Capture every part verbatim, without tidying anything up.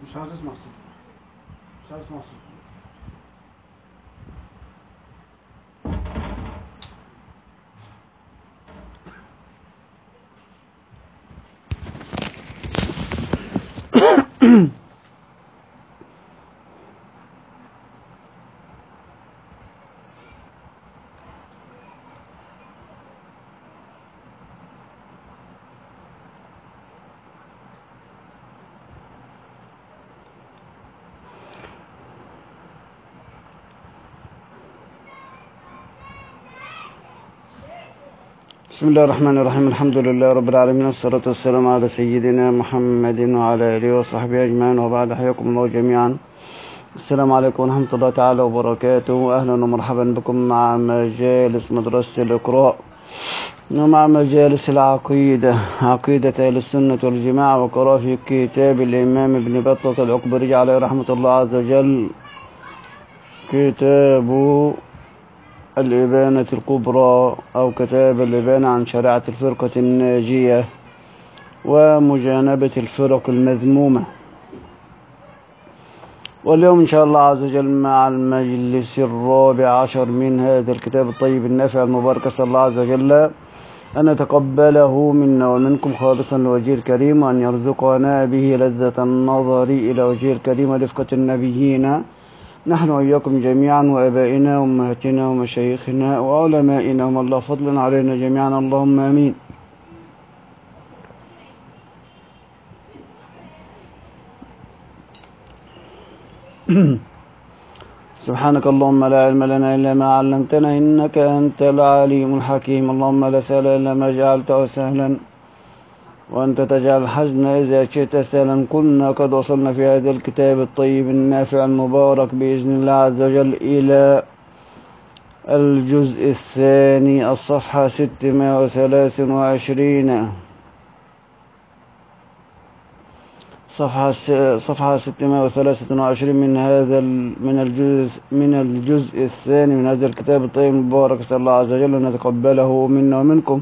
مش عاوز اسمع الصوت. مش عاوز اسمع الصوت. بسم الله الرحمن الرحيم. الحمد لله رب العالمين، والصلاة والسلام على سيدنا محمد وعلى آله وصحبه أجمعين، وبعد. حياكم الله جميعا. السلام عليكم ورحمة الله تعالى وبركاته. أهلا ومرحبا بكم مع مجالس مدرسة الإقراء ومع مجالس العقيدة، عقيدة أهل السنة والجماعة، وقراءة في كتاب الإمام ابن بطة العكبري عليه رحمة الله عز وجل، كتاب الإبانة الكبرى أو كتاب الإبانة عن شريعة الفرقة الناجية ومجانبة الفرق المذمومة. واليوم إن شاء الله عز وجل مع المجلس الرابع عشر من هذا الكتاب الطيب النافع المبارك، أسأل الله عز وجل أن يتقبله منا ومنكم خالصا لوجهه الكريم، وأن يرزقنا به لذة النظر إلى وجهه الكريم ورفقة النبيين، نحن وإياكم جميعا، وآبائنا وأمهاتنا ومشايخنا وعلمائنا، ومن الله فضلا علينا جميعا، اللهم آمين. سبحانك اللهم لا علم لنا إلا ما علمتنا، إنك أنت العليم الحكيم. اللهم لا سهل إلا ما جعلته سهلا، وأنت تجعل الحزن إذا شئت سهلا. كنا قد وصلنا في هذا الكتاب الطيب النافع المبارك بإذن الله عز وجل إلى الجزء الثاني، الصفحة ستمائة وثلاث وعشرين، صفحة صفحة ستمائة وثلاثة وعشرين من هذا من الجزء من الجزء الثاني من هذا الكتاب الطيب المبارك. أسأل الله عز وجل أن يتقبله منا ومنكم.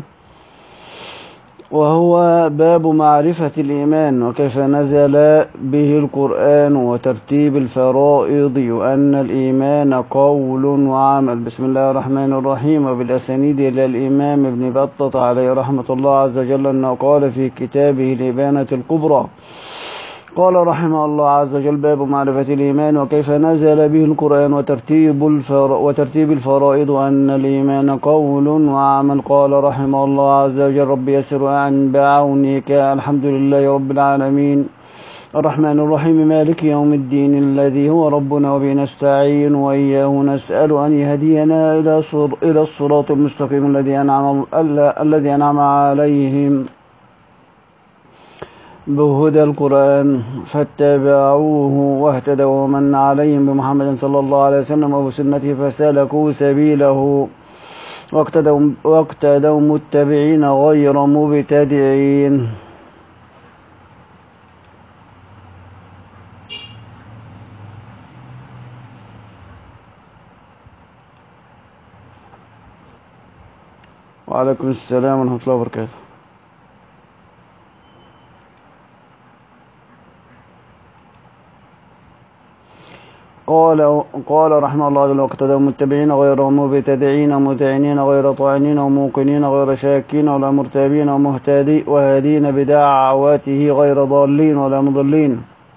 وهو باب معرفة الإيمان وكيف نزل به القرآن وترتيب الفرائض، وأن الإيمان قول وعمل. بسم الله الرحمن الرحيم. وبالأسانيد إلى الإمام ابن بطة عليه رحمة الله عز وجل أنه قال في كتابه الإبانة الكبرى، قال رحمه الله عز وجل: باب معرفة الإيمان وكيف نزل به القرآن وترتيب الفر... وترتيب الفرائض، وأن الإيمان قول وعمل. قال رحمه الله عز وجل: رب يسر عن بعونك. الحمد لله رب العالمين الرحمن الرحيم مالك يوم الدين، الذي هو ربنا وبه نستعين، وإياه نسأل أن يهدينا إلى صر... إلى الصراط المستقيم الذي أنعم الذي أنعم عليهم بهدى القرآن فاتبعوه واهتدوا، ومن عليهم بمحمد صلى الله عليه وسلم وبسنته فسلكوا سبيله واقتدوا, واقتدوا متبعين غير مبتدعين. وعليكم السلام ورحمة الله وبركاته. قال قال رحمه الله جل واقتدوا متبعين غير مبتدعين مذعنين غير طاعنين وموقنين غير شاكين ولا مرتابين ومهتدي وهادين بدعواته غير ضالين ولا مضلين،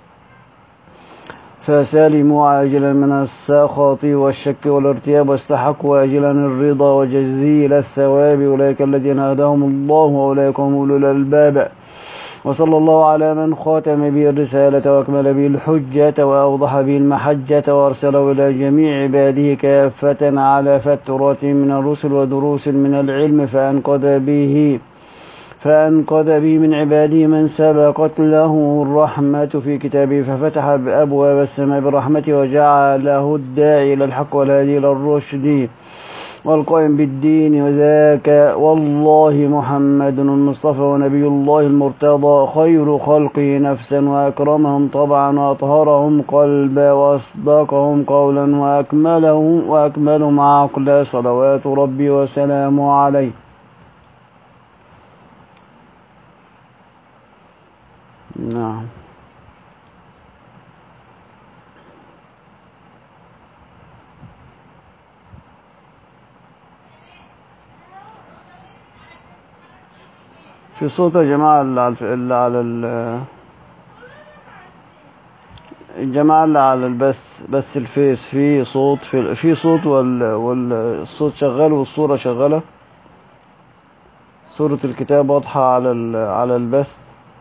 فسالموا عاجلا من السخط والشك والارتياب، واستحقوا آجلا الرضا وجزيل الثواب. أولئك الذين هداهم الله وأولئك هم أولو الألباب. وصلى الله على من خاتم به الرسالة وأكمل به الحجة وأوضح به المحجة، وأرسله إلى جميع عباده كافة على فترة من الرسل ودروس من العلم، فأنقذ به فأنقذ به من عباده من سبقت له الرحمة في كتابه، ففتح أبواب السماء برحمته، وجعله الداعي إلى الحق والهادي إلى الرشد والقائم بالدين. وذاك والله محمد المصطفى ونبي الله المرتضى، خير خلقه نفسا وأكرمهم طبعا وأطهرهم قلبا وأصدقهم قولا وأكملهم وأكملهم عقلا، صلوات ربي وسلامه عليه. نعم. في صوت يا جماعة اللي على اللي على ال- الجماعة اللي على البث بث الفيس في صوت في, في صوت وال والصوت شغال والصورة شغالة. صورة الكتاب واضحة على ال- على البث.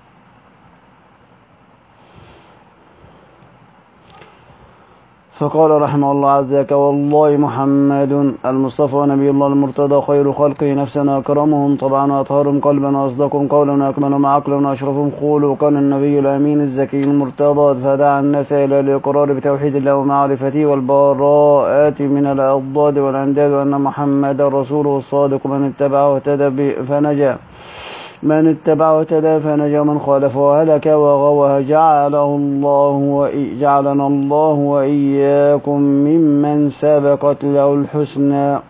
فقال رحمه الله عز وجل: والله محمد المصطفى نبي الله المرتضى خير خلقه نفسا وأكرمهم طبعا وأطهرهم قلبا وأصدقهم قولا وأكملهم عقلا وأشرفهم خلقا النبي الأمين الزكي المرتضى، فدعا الناس إلى الإقرار بتوحيد الله ومعرفته والبراءة من الأضداد والأنداد، وأن محمدا رسوله الصادق من اتبعه واهتدى فنجا من اتبع واهتدى فنجا ومن خالف وهلك وغوى. جعله الله وإي جعلنا الله وإياكم ممن سبقت له الحسنى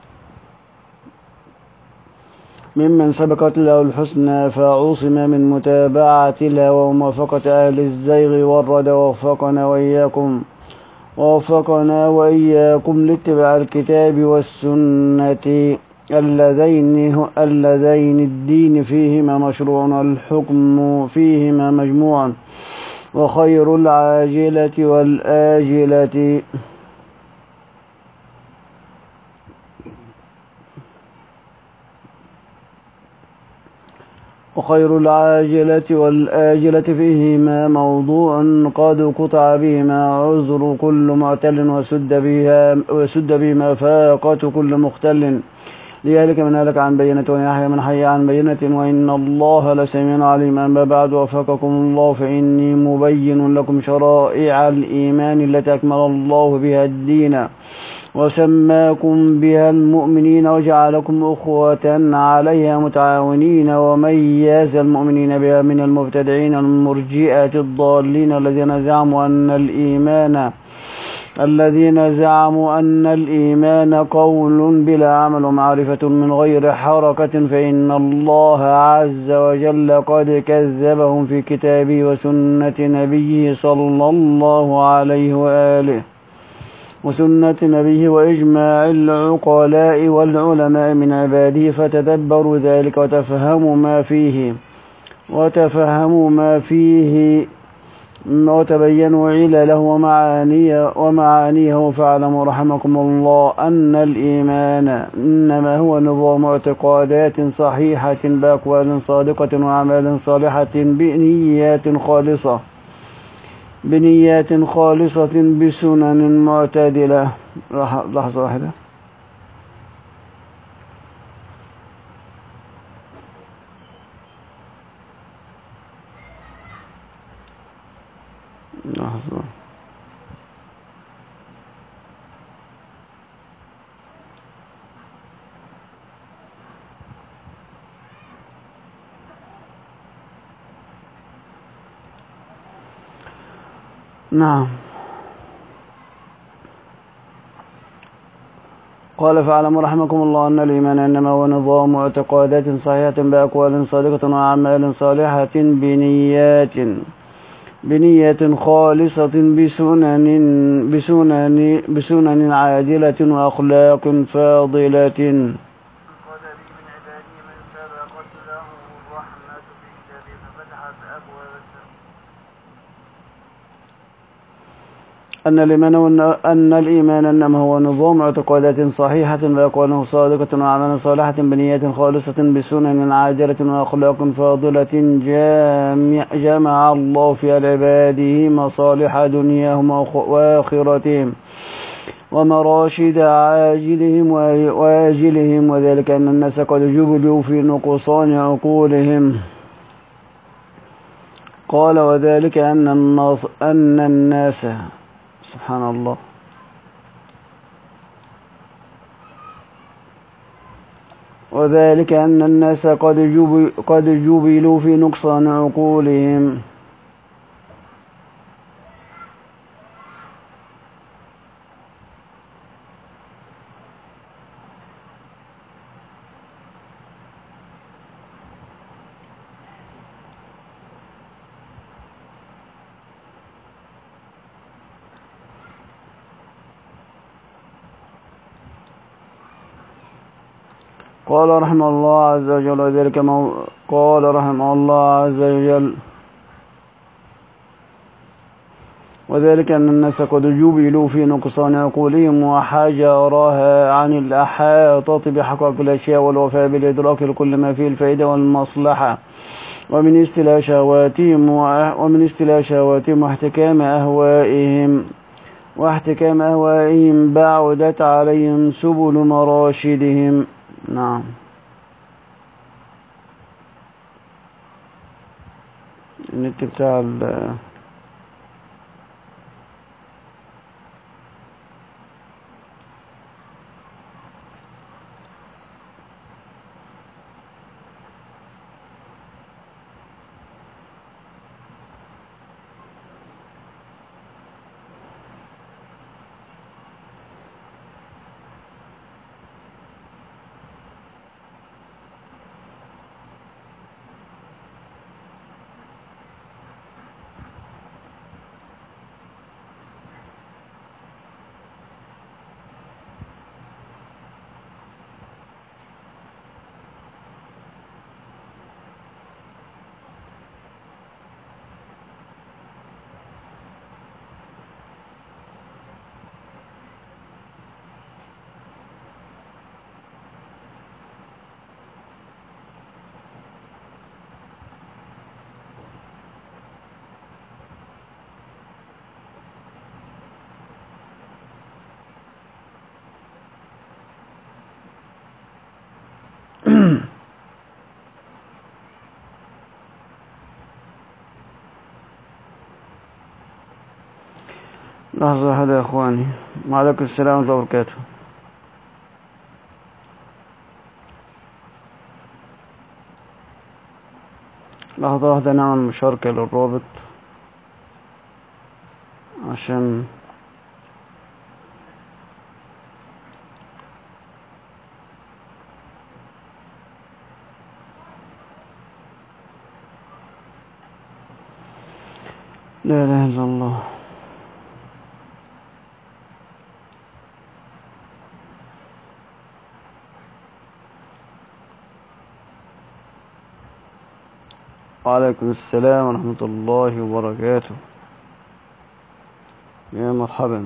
ممن سبقت له الحسنى فعصم من متابعة الهوى وموافقة أهل الزيغ والردى، ووفقنا وإياكم ووفقنا وإياكم لاتباع الكتاب والسنة اللذين اللذين الدين فيهما مشروع والحكم فيهما مجموع، وخير العاجلة والآجلة وخير العاجلة والآجلة فيهما موضوع قد قطع بهما عذر كل معتل وسد بها وسد بهما فاقة كل مختل، ليهلك من هلك عن بينة ويحيى من حي عن بينة، وإن الله لسميع عليم. أما بعد، وفقكم الله، فإني مبين لكم شرائع الإيمان التي أكمل الله بها الدين وسماكم بها المؤمنين وجعلكم أخوة عليها متعاونين، وميز المؤمنين بها من المبتدعين المرجئة الضالين الذين زعموا أن الإيمان الذين زعموا أن الإيمان قول بلا عمل ومعرفة من غير حركة، فإن الله عز وجل قد كذبهم في كتابه وسنة نبيه صلى الله عليه وآله وسنة نبيه وإجماع العقلاء والعلماء من عباده، فتدبروا ذلك وتفهموا ما فيه وتفهموا ما فيه وتبينوا علله ومعانيه ومعانيه فاعلموا رحمكم الله أن الإيمان إنما هو نظام اعتقادات صحيحة بأقوال صادقة وأعمال صالحة بنيات خالصة بنيات خالصة بسنن معتدلة. لحظة واحدة. لحظة. نعم. قال: فاعلموا رحمكم الله أن الإيمان إنما هو نظام اعتقادات صحيحة بأقوال صادقة وأعمال صالحة بنيات بنية خالصة بسنن بسنن بسنن عادلة وأخلاق فاضلة. أن الإيمان أن الإيمان إنما هو نظام اعتقادات صحيحة بأقوال صادقة وأعمال صالحة بنيات خالصة بسنن عاجلة وأخلاق فاضلة، جمع الله في عباده مصالح دنياهم وآخرتهم ومراشد عاجلهم وآجلهم، وذلك أن الناس قد جبلوا في نقصان عقولهم. قال: وذلك أن الناس أن الناس سبحان الله وذلك أن الناس قد جبلوا قد جبلوا في نقصان عقولهم. قال رحمه الله عز وجل وذلك مو... قال رحمه الله عز وجل وذلك أن الناس قد جبلوا في نقصان عقولهم وحجرها عن الأحاطة بحقائق الأشياء والوفاء بالإدراك لكل ما فيه الفائدة والمصلحة ومن استيلاء شهواتهم ومن استيلاء شهواتهم واحتكام أهوائهم واحتكام أهوائهم بعدت عليهم سبل مراشدهم. نعم. النت بتاع ال لحظة هذا يا إخواني. وعليكم السلام ورحمة الله وبركاته. لحظة واحدة نعمل مشاركة للرابط عشان لا إله إلا الله. وعليكم السلام ورحمة الله وبركاته. يا مرحبا.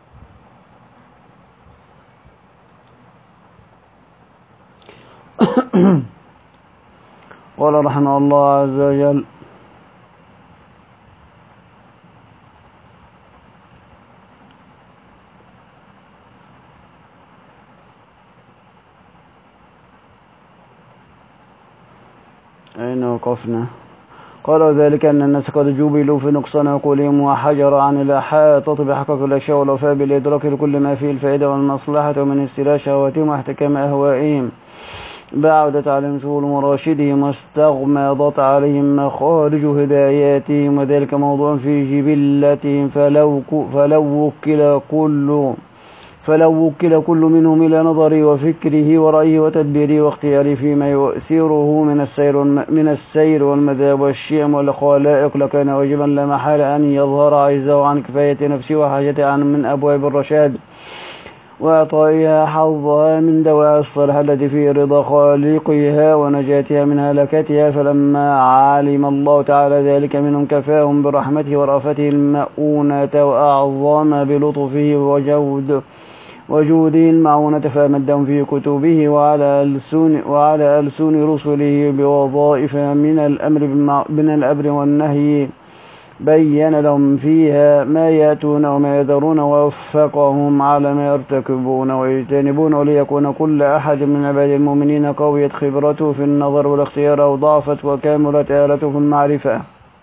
قال رحمه الله عز وجل أين وقفنا؟ قال وذلك أن الناس قد جبلوا في نقصان عقولهم وحجر عن الإحاطة بحقائق الأشياء والوفاء بالإدراك لكل ما فيه الفائدة والمصلحة ومن استيلاء شهواتهم واحتكام أهوائهم بعدت عليهم سبل مراشدهم واستغمضت عليهم مخارج هداياتهم وذلك موضوع في جبلتهم فلو فلو وكل كل فلو وكل كل منهم إلى نظره وفكره ورأيه وتدبيره واختياره فيما يؤثره من السير من السير والمذهب والشيم والخلائق لكان واجبا لا محالة أن يظهر عجزه عن كفاية نفسه وحاجته عن من أبواب الرشاد وإعطائها حظها من دواعي الصالح التي في رضا خالقها ونجاتها من هلكتها فلما علم الله تعالى ذلك منهم كفاهم برحمته ورأفته المؤونة وأعظم بلطفه وجود وجوده المعونة فأمدهم في كتبه وعلى ألسن وعلى ألسن رسله بوظائف من الأمر من الأمر والنهي بين لهم فيها ما يأتون وما يذرون ووفقهم على ما يرتكبون ويجتنبون وليكون كل أحد من عباد المؤمنين قوية خبرته في النظر والاختيار أو ضعفت وكاملت آلته في المعرفة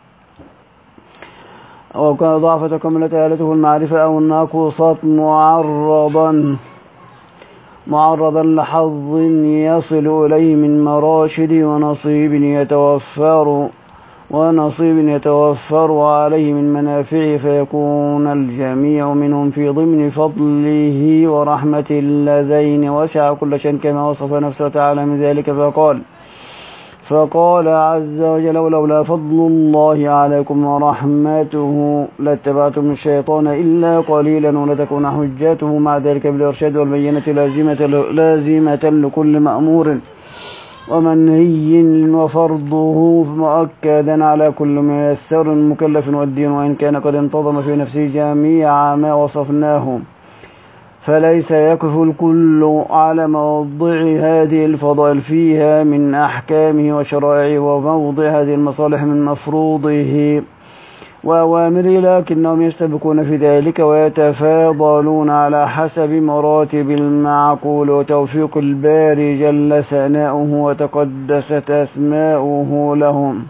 أو ضعفت وكاملت آلته في المعرفة أو نقصت معرضا معرضا لحظ يصل إليه من مراشد ونصيب يتوفر ونصيب يتوفر عليه من منافعه فيكون الجميع منهم في ضمن فضله ورحمة اللذين وسع كل شيء كما وصف نفسه تعالى من ذلك فقال فقال عز وجل ولولا فضل الله عليكم ورحمته لاتبعتم الشيطان إلا قليلا ولتكون حجته مع ذلك بالإرشاد والبينة لازمة, لازمة لكل مأمور ومنهي وفرضه مؤكدا على كل ميسر مكلف والدين وإن كان قد انتظم في نفسه جميع ما وصفناه فليس يكف الكل على موضع هذه الفضائل فيها من أحكامه وشرائعه وموضع هذه المصالح من مفروضه وأوامره لكنهم يستبقون في ذلك ويتفاضلون على حسب مراتب المعقول وتوفيق الباري جل ثناؤه وتقدست أسماؤه لهم.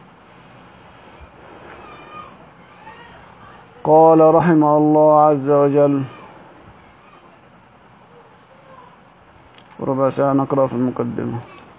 قال رحمه الله عز وجل ربع ساعة نقرأ في المقدمة.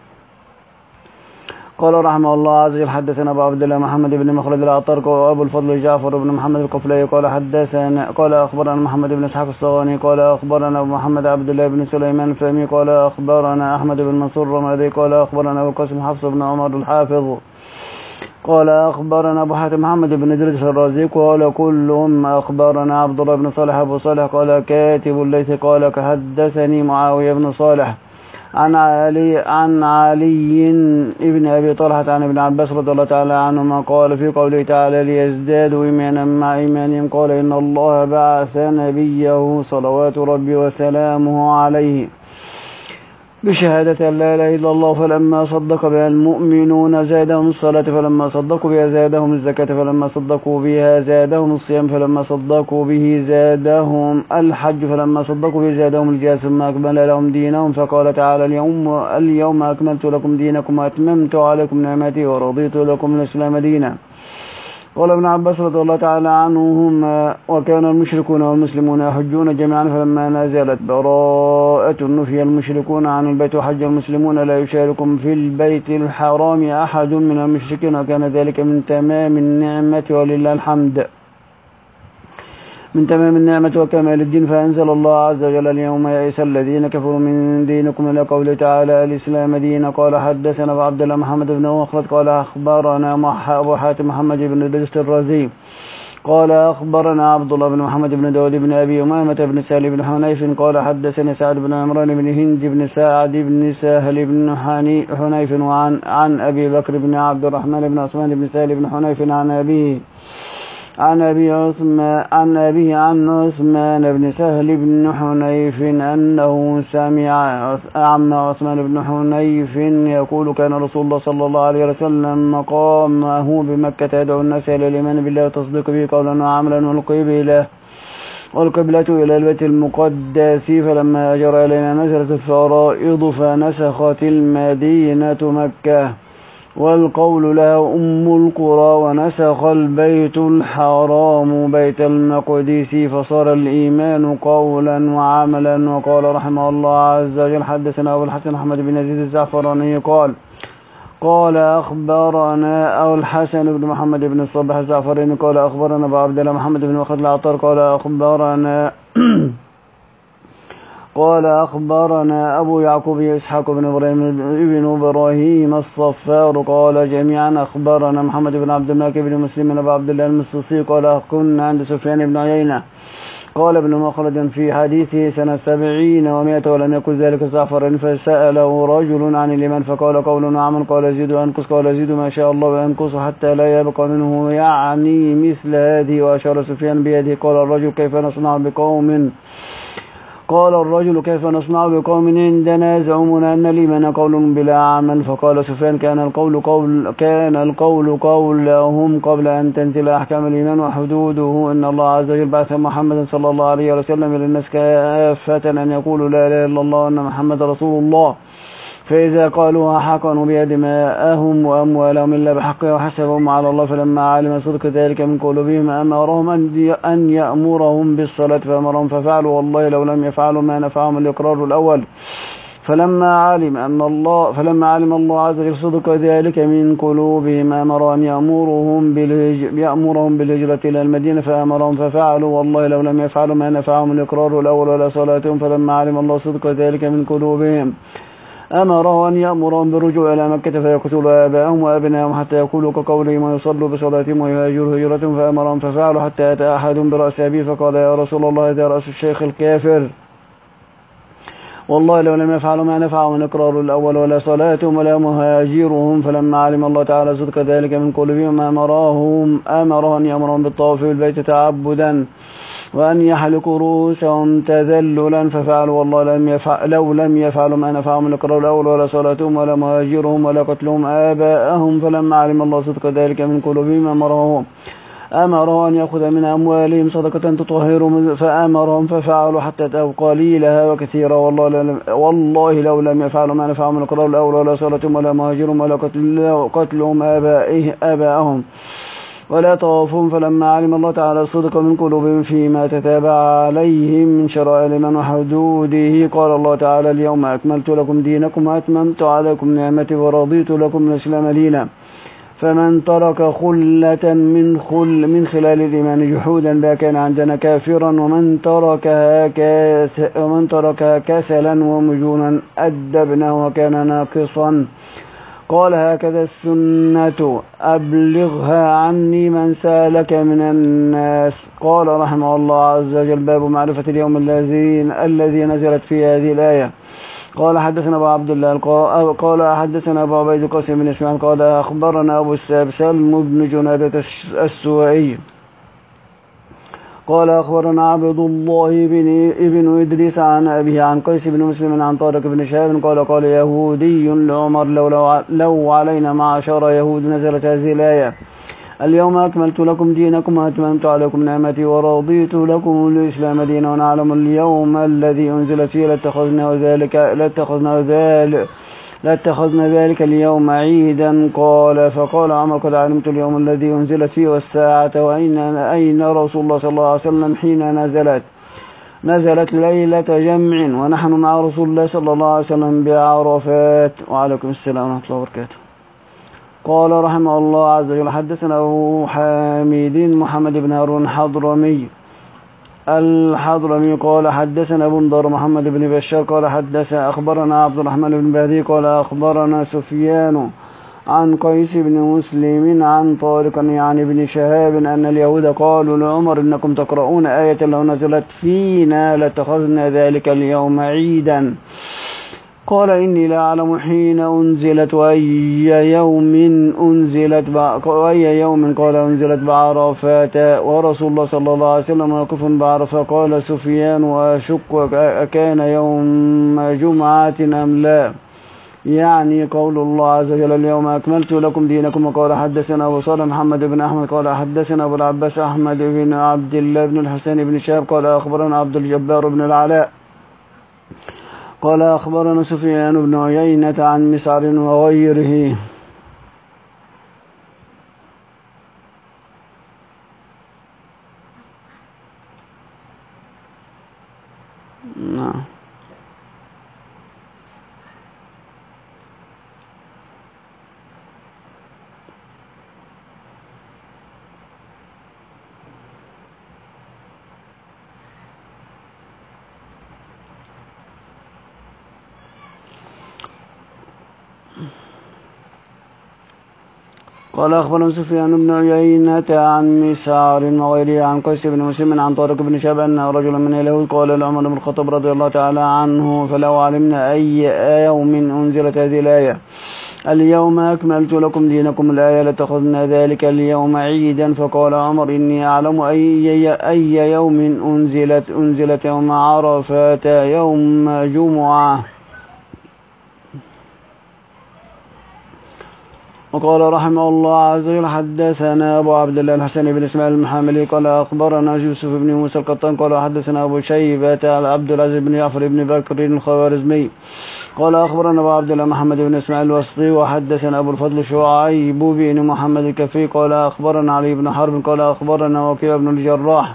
قال رحمه الله عز وجل حدثنا أبو عبد الله محمد بن مخلد العطار وأبو الفضل جعفر بن محمد القفلي قال حدثنا قال أخبرنا محمد بن إسحاق الصواني قال أخبرنا أبو محمد عبد الله بن سليمان الفهمي قال أخبرنا أحمد بن منصور الرمادي قال أخبرنا أبو القاسم حفص بن عمر الحافظ قال أخبرنا أبو حاتم محمد بن إدريس الرازي قال كلهم أخبرنا عبد الله بن صالح أبو صالح قال كاتب الليث قال حدثني معاوية بن صالح عن علي عن علي ابن أبي طلحة عن ابن عباس رضي الله تعالى عنهما قال في قوله تعالى ليزدادوا إيمانا مع إيمانهم قال إن الله بعث نبيه صلوات ربي وسلامه عليه بشهادة أن لا إله إلا الله فلما صدق بها المؤمنون زادهم الصلاة فلما صدقوا بها زادهم الزكاة فلما صدقوا بها زادهم الصيام فلما صدقوا به زادهم الحج فلما صدقوا به زادهم الجهاد ثم أكمل لهم دينهم فقال تعالى اليوم, اليوم أكملت لكم دينكم وأتممت عليكم نعمتي ورضيت لكم الإسلام دينا. قال ابن عباس رضي الله تعالى عنهما وكان المشركون والمسلمون يحجون جميعا فلما نزلت براءة نفي المشركون عن البيت وحج المسلمون لا يشاركهم في البيت الحرام أحد من المشركين وكان ذلك من تمام النعمة ولله الحمد من تمام النعمة وكمال الدين فأنزل الله عز وجل اليوم يئس الذين كفروا من دينكم إلى قوله تعالى الإسلام دين. قال حدثنا أبو عبد الله محمد بن مخلد قال أخبرنا أبو حاتم محمد بن إدريس الرازي قال أخبرنا عبد الله بن محمد بن داود بن أبي أمامة بن سهل بن حنيف قال حدثني سعد بن عمران بن هند بن سعد بن سهل بن حنيف وعن عن أبي بكر بن عبد الرحمن بن عثمان بن سهل بن حنيف عن أبيه عن أبي عثمان عن أبيه عن عثمان بن سهل بن حنيف أنه سمع عم عثمان بن حنيف يقول كان رسول الله صلى الله عليه وسلم مقامه بمكة يدعو الناس إلى الإيمان بالله وتصديق به قولا وعملا والقبلة والقبلة إلى البيت المقدس فلما جرى إلينا نزلت الفرائض فنسخت المدينة مكة والقول لها أم القرى ونسخ البيت الحرام بيت المقدس فصار الإيمان قولا وعملا. وقال رحمه الله عز وجل حدثنا أبو الحسن أحمد بن يزيد الزعفراني قال قال أخبرنا أبو الحسن بن محمد بن الصباح الزعفراني قال أخبرنا أبو عبد الله محمد بن مخلد العطار قال أخبرنا قال أخبرنا أبو يعقوب إسحاق بن إبراهيم بن إبراهيم الصفار قال جميعا أخبرنا محمد بن عبد الملك بن مسلم بن عبد الله المصيصي قال كنا عند سفيان بن عيينة قال ابن مخلد في حديثه سنة سبعين ومائة ولم يكن ذلك زعفرا فسأله رجل عن الإيمان فقال قول وعمل قال زيد وأنقص قال زيد ما شاء الله وأنقص حتى لا يبقى منه يعني مثل هذه. وأشار سفيان بيده قال الرجل كيف نصنع بقوم قال الرجل كيف نصنع بقوم عندنا يزعمون أن الإيمان قول بلا عمل. فقال سفيان كان القول قول كان القول قولهم قبل أن تنزل أحكام الإيمان وحدوده إن الله عز وجل بعث محمدا صلى الله عليه وسلم إلى الناس كافة أن يقولوا لا إله إلا الله وأن محمد رسول الله فإذا قالوها حقنوا بدماءهم وأموالهم إلا بحقها وحسبهم على الله فلما علم صدق ذلك من قلوبهم أمرهم أن يأمرهم بالصلاة فأمرهم ففعلوا والله لو لم يفعلوا ما نفعهم الإقرار الأول فلما علم أن الله فلما علم الله عز وجل صدق ذلك من قلوبهم أمر أن يأمرهم بالهجرة يأمرهم بالهجرة إلى المدينة فأمرهم ففعلوا والله لو لم يفعلوا ما نفعهم الإقرار الأول ولا صلاتهم فلما علم الله صدق ذلك من قلوبهم أمره أن يأمرهم بالرجوع إلى مكة فيقتلوا آباءهم وأبناءهم حتى يقولوا كقولهم ويصلوا بصلاتهم ويهاجروا هجرتهم، فأمرهم ففعلوا حتى أتى أحد برأس أبيه فقال يا رسول الله هذا رأس الشيخ الكافر، والله لو لم يفعلوا ما نفعوا من إقرار الأول ولا صلاتهم ولا مهاجرهم. فلما علم الله تعالى صدق ذلك من قلوبهم أمرهم أمره أن يأمرهم بالطواف بالبيت تعبدا وأن يحلقوا رؤوسهم تذللا ففعلوا، والله لم يفعل لو لم يفعلوا ما نفعوا من إقرار الأول ولا صلاتهم ولا مهاجرهم ولا قتلهم آباءهم. فلما علم الله صدق ذلك من قلوبهم أمرهم أمره أن يأخذ من أموالهم صدقة تطهرهم، فأمرهم ففعلوا حتى أتوا قليلها وكثيرا، والله, والله لو لم يفعلوا ما نفعوا من إقرار الأول ولا صلاتهم ولا مهاجرهم ولا قتلهم آباءهم ولا طوافهم. فلما علم الله تعالى الصدق من قلوبهم فيما تتابع عليهم من شرائع الإيمان وحدوده قال الله تعالى اليوم أكملت لكم دينكم وأتممت عليكم نعمتي ورضيت لكم الإسلام دينا. فمن ترك خلة من خل من خلال الإيمان جحودا بها كان عندنا كافرا، ومن تركها كاس ومن تركها كسلا ومجونا أدبناه وكان ناقصا. قال هكذا السنة أبلغها عني من سالك من الناس. قال رحمه الله عز وجل باب معرفة اليوم الذي الذي نزلت فيه هذه الآية. قال حدثنا أبو عبد الله قال حدثنا أبو عبيد القاسم بن إسماعيل قال أخبرنا أبو الساب سلم بن جنادة السوائي قال أخبرنا عبد الله بن ابن إدريس عن أبيه عن قيس بن مسلم عن طارق بن شهاب قال قال يهودي لعمر لو, لو, لو علينا معشر يهود نزلت هذه الآية اليوم أكملت لكم دينكم وأتممت عليكم نعمتي ورضيت لكم الإسلام دينا ونعلم اليوم الذي أنزلت فيه لاتخذنا ذلك لاتخذنا ذلك لاتخذنا ذلك اليوم عيدا. قال فقال عمر قد علمت اليوم الذي أنزلت فيه والساعة وأين أين رسول الله صلى الله عليه وسلم حين نزلت نزلت ليلة جمع ونحن مع رسول الله صلى الله عليه وسلم بعرفات. وعليكم السلام ورحمة الله وبركاته. قال رحمه الله عز وجل حدثنا أبو حامد محمد بن هارون الحضرمي الحضرمي قال حدثنا بندر محمد بن بشار قال حدث أخبرنا عبد الرحمن بن بهدي قال أخبرنا سفيان عن قيس بن مسلم عن طارق يعني بن شهاب أن اليهود قالوا لعمر إنكم تقرؤون آية لو نزلت فينا لاتخذنا ذلك اليوم عيدا. قال إني لا أعلم حين أنزلت وأي يوم أنزلت وأي يوم قال أنزلت بعرفات ورسول الله صلى الله عليه وسلم واقف بعرفة. قال سفيان وأشك أكان يوم جمعة أم لا، يعني قول الله عز وجل اليوم أكملت لكم دينكم. وقال حدثنا أبو صالح محمد بن أحمد قال حدثنا أبو العباس أحمد بن عبد الله بن الحسين بن شهاب قال أخبرنا عبد الجبار بن العلاء قال أخبرنا سفيان بن عيينة عن مسعر وغيره. نعم. قال أخبرنا سفيان بن عيينة عن مسعر وغيره عن قيس بن مسلم عن طارق بن شهاب أن رجلا من اليهود قال لعمر بن الخطاب رضي الله تعالى عنه فلو علمنا أي يوم أنزلت هذه الآية اليوم أكملت لكم دينكم الآية لاتخذنا ذلك اليوم عيدا. فقال عمر إني أعلم أي, أي يوم أنزلت أنزلت يوم عرفات يوم جمعة. وقال رحمه الله عز وجل حدثنا أبو عبد الله الحسن بن إسماعيل المحاملي قال أخبرنا يوسف بن موسى القطان قال حدثنا أبو شيبة عبد العزيز بن جعفر بن بكر الخوارزمي قال أخبرنا أبو عبد الله محمد بن إسماعيل الوسطي وحدثنا أبو الفضل شعيب بن محمد الكفي قال أخبرنا علي بن حرب قال أخبرنا وكيع بن الجراح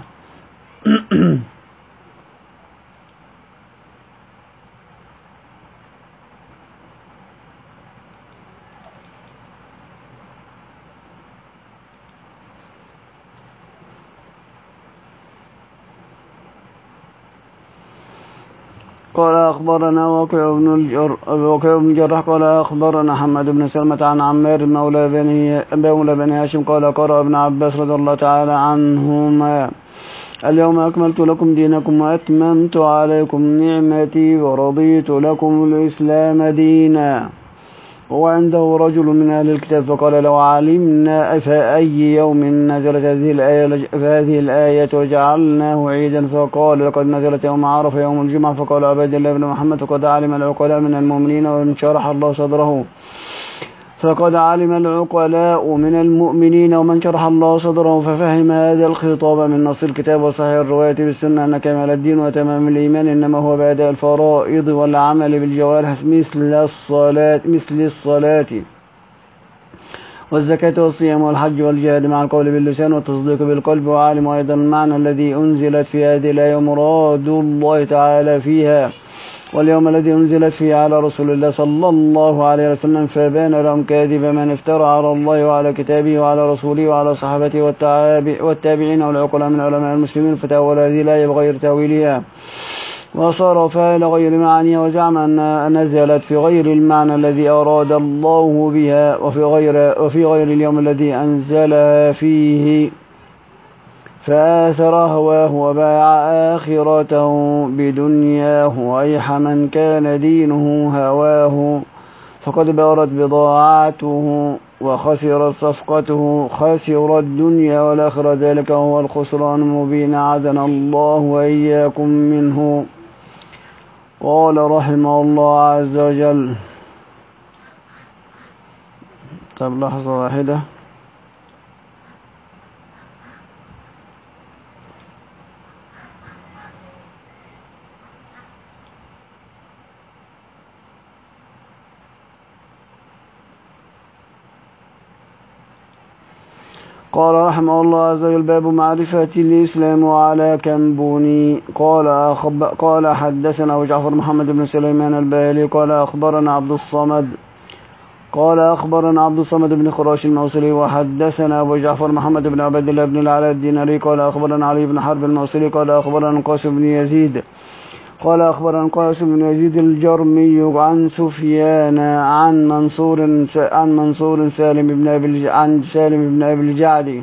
قال أخبرنا وكيع بن الجر وكيع بن الجراح قال أخبرنا حماد بن سلمة عن عمار مولى بني مولى بني هاشم قال قرأ ابن عباس رضي الله تعالى عنهما اليوم أكملت لكم دينكم وأتممت عليكم نعمتي ورضيت لكم الإسلام دينا. وعنده رجل من أهل الكتاب فقال لو علمنا فأي يوم نزلت هذه الآية فهذه الآية وجعلناه عيدا فقال لقد نزلت يوم عرفة يوم الجمعة. فقال عباد الله بن محمد فقد علم العقلاء من المؤمنين وإن شرح الله صدره فقد علم العقلاء من المؤمنين ومن شرح الله صدره ففهم هذا الخطاب من نص الكتاب وصحيح الرواية بالسنة أن كمال الدين وتمام الإيمان إنما هو بأداء الفرائض والعمل بالجوارح مثل الصلاة مثل الصلاة والزكاة والصيام والحج والجهاد مع القول باللسان والتصديق بالقلب. وعالم أيضا المعنى الذي أنزلت في هذه الآية مراد الله تعالى فيها واليوم الذي أنزلت فيه على رسول الله صلى الله عليه وسلم فبان لهم كاذب من افترى على الله وعلى كتابه وعلى رسوله وعلى صحابته والتابعين والعقلاء من علماء المسلمين فتأول هذه الآية بغير تأويلها وصرفها إلى غير معانيها وزعم أنها نزلت في غير المعنى الذي أراد الله بها وفي غير, وفي غير اليوم الذي أنزلها فيه فآثر هواه وباع آخرته بدنياه وأيح من كان دينه هواه فقد بارت بضاعته وخسرت صفقته خسر الدنيا والآخرة ذلك هو الخسران المبين عاذنا الله وإياكم منه. قال رحمه الله عز وجل. طب لحظة واحدة. قال رحمه الله عز وجل باب معرفة الإسلام وعلى كم بني. قال أخب... قال حدثنا أبو جعفر محمد بن سليمان الباهلي قال أخبرنا عبد الصمد قال أخبرنا عبد الصمد بن خراش الموصلي وحدثنا أبو جعفر محمد بن عبد الله بن العلاء الديناري قال أخبرنا علي بن حرب الموصلي قال أخبرنا قاسم بن يزيد قال أخبرنا قاسم بن يزيد الجرمي عن سفيان عن منصور عن منصور سالم بن أبي عن سالم بن أبي الجعد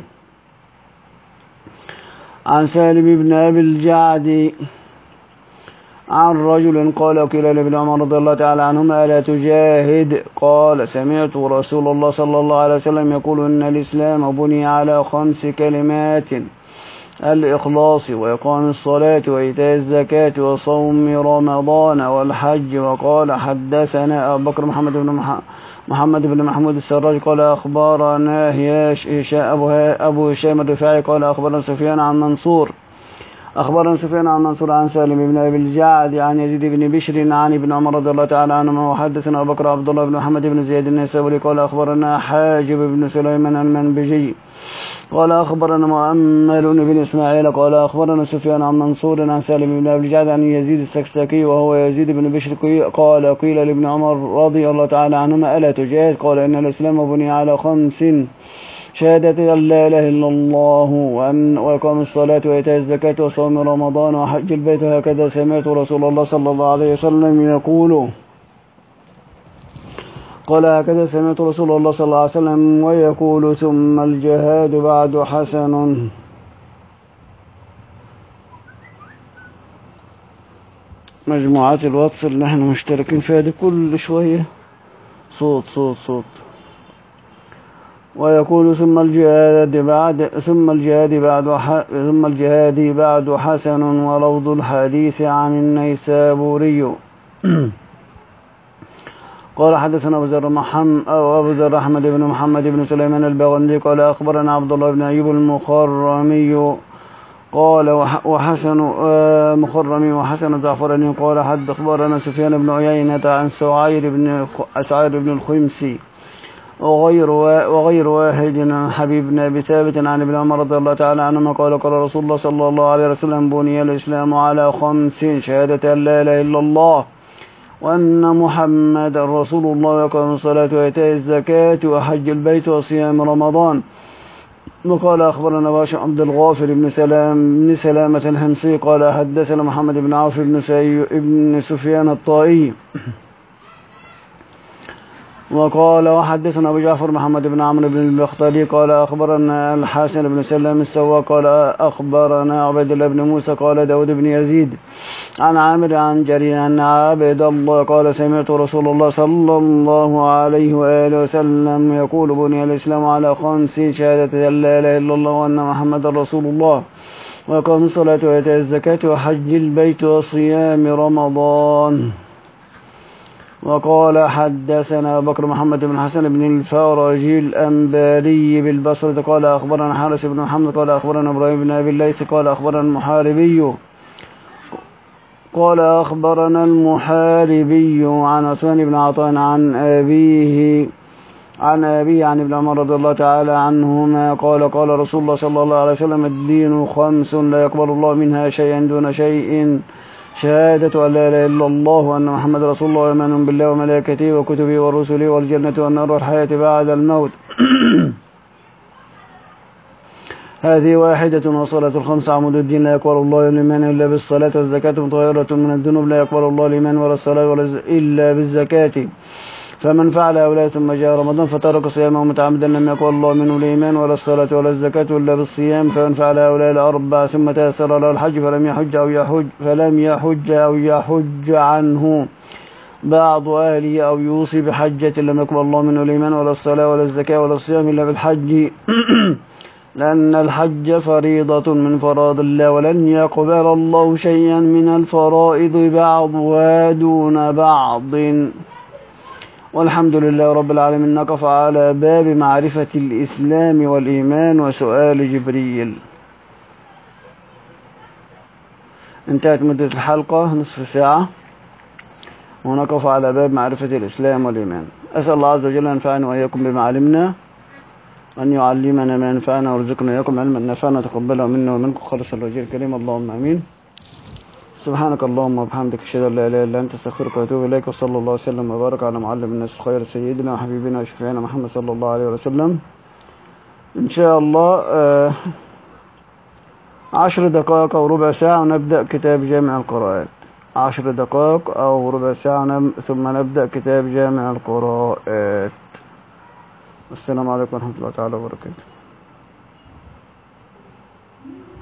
عن سالم بن أبي الجعد عن رجل قال قيل لابن عمر رضي الله تعالى عنهما ألا تجاهد قال سمعت رسول الله صلى الله عليه وسلم يقول إن الإسلام بني على خمس كلمات الإخلاص وإقام الصلاة وإيتاء الزكاة وصوم رمضان والحج. وقال حدثنا أبو بكر محمد بن محمد بن محمود السراج قال أخبرنا أبو هشام الرفاعي قال أخبرنا سفيان عن منصور أخبرنا سفيان عن منصور عن سالم بن أبي الجعد عن يزيد بن بشر عن ابن عمر رضي الله تعالى عنهما وحدثنا أبو بكر عبد الله بن محمد بن زياد النسابوري قال أخبرنا حاجب بن سليمان المنبجي قال أخبرنا مؤمل بن إسماعيل قال أخبرنا سفيان عن منصور عن سالم بن أبي الجعد عن يزيد السكسكي وهو يزيد بن بشر قال قيل لابن عمر رضي الله تعالى عنهما ألا تجاهد قال إن الإسلام بني على خمس شهادة أن لا إله إلا الله وأن وإقام الصلاة وإيتاء الزكاة وصوم رمضان وحج البيت هكذا سمعت رسول الله صلى الله عليه وسلم يقول قال هكذا سمعت رسول الله صلى الله عليه وسلم ويقول ثم الجهاد بعد حسن. مجموعات الواتس اللي احنا مشتركين فيها دي كل شوية صوت صوت صوت. ويقول ثم الجهاد بعد ثم الجهاد بعد ثم الجهاد بعد حسن ولفظ الحديث عن النيسابوري. قال حدثنا أبو ذر محمد أو أبو ذر أحمد بن محمد بن سليمان البغندي قال أخبرنا عبد الله بن أيوب المخرمي قال وحسن مخرمي وحسن الزعفراني قال حد أخبرنا سفيان بن عيينة عن سعير بن سعير بن الخمسي وغير وغير واحد عن حبيب بن أبي ثابت عن ابن عمر رضي الله تعالى عنهما قال قال رسول الله صلى الله عليه وسلم بني الإسلام على خمس شهادة أن لا إله إلا الله وأن محمد رسول الله وإقام الصلاة وإيتاء الزكاة وحج البيت وصيام رمضان وقال أخبرنا باشا عبد الغافر بن سلام بن سلامة الحمصي قال حدثنا محمد بن عوف بن, بن سفيان الطائي وقال وحدثنا أبو جعفر محمد بن عمرو بن البختري قال أخبرنا الحسن بن سلام السوا قال أخبرنا عبد الله بن موسى قال داود بن يزيد عن عامر عن جرير عن عبد الله قال سمعت رسول الله صلى الله عليه وآله وسلم يقول بني الإسلام على خمس شهادة أن لا إله إلا الله وأن محمد رسول الله وإقام الصلاة وإيتاء الزكاة وحج البيت وصيام رمضان. وقال حدثنا بكر محمد بن حسن بن الفارج الأنباري بالبصرة قال أخبرنا حارس بن محمد قال أخبرنا إبراهيم بن أبي الليث قال أخبرنا المحاربي قال أخبرنا المحاربي عن عثمان بن عطاء عن أبيه عن أبيه عن ابن عمر رضي الله تعالى عنهما قال قال رسول الله صلى الله عليه وسلم الدين خمس لا يقبل الله منها شيئا دون شيء شهادة أن لا إله إلا الله وأن محمد رسول الله وإيمان بالله وملائكته وكتبه ورسله والجنة والنار والحياة بعد الموت. هذه واحدة وصلاة الخمس عمود الدين لا يقبل الله الإيمان إلا بالصلاة والزكاة مطهرة من الذنوب لا يقبل الله الإيمان ولا الصلاة ولا إلا بالزكاة. فمن فعل هؤلاء ثم جاء رمضان فترك صيامه متعمدا لم يقبل الله منه الإيمان ولا الصلاة ولا الزكاة إلا بالصيام. فمن فعل هؤلاء الأربع ثم تيسر له الحج فلم يحج أو يحج فلم يحج أو يحج عنه بعض أهله أو يوصي بحجة لم يقبل الله منه الإيمان ولا الصلاة ولا الزكاة ولا الصيام إلا بالحج لأن الحج فريضة من فرائض الله ولن يقبل الله شيئا من الفرائض بعضها دون بعض. والحمد لله رب العالمين. نقف على باب معرفة الإسلام والإيمان وسؤال جبريل. انتهت مدة الحلقة نصف ساعة ونقف على باب معرفة الإسلام والإيمان. أسأل الله عز وجل أن ينفعنا وإياكم بما علمنا أن يعلمنا ما ينفعنا ويرزقنا إياكم علما نافعا تقبله منا ومنكم خالصا لوجهه الكريم اللهم آمين. سبحانك اللهم وبحمدك أشهد أن لا إله إلا أنت أستغفرك وأتوب إليك وصلى الله وسلم وبارك على معلم الناس الخير سيدنا وحبيبنا وشفيعنا محمد صلى الله عليه وسلم. إن شاء الله آه عشر دقائق أو ربع ساعة ونبدأ كتاب جامع القراءات. عشر دقائق أو ربع ساعة ثم نبدأ كتاب جامع القراءات. السلام عليكم ورحمة الله تعالى وبركاته.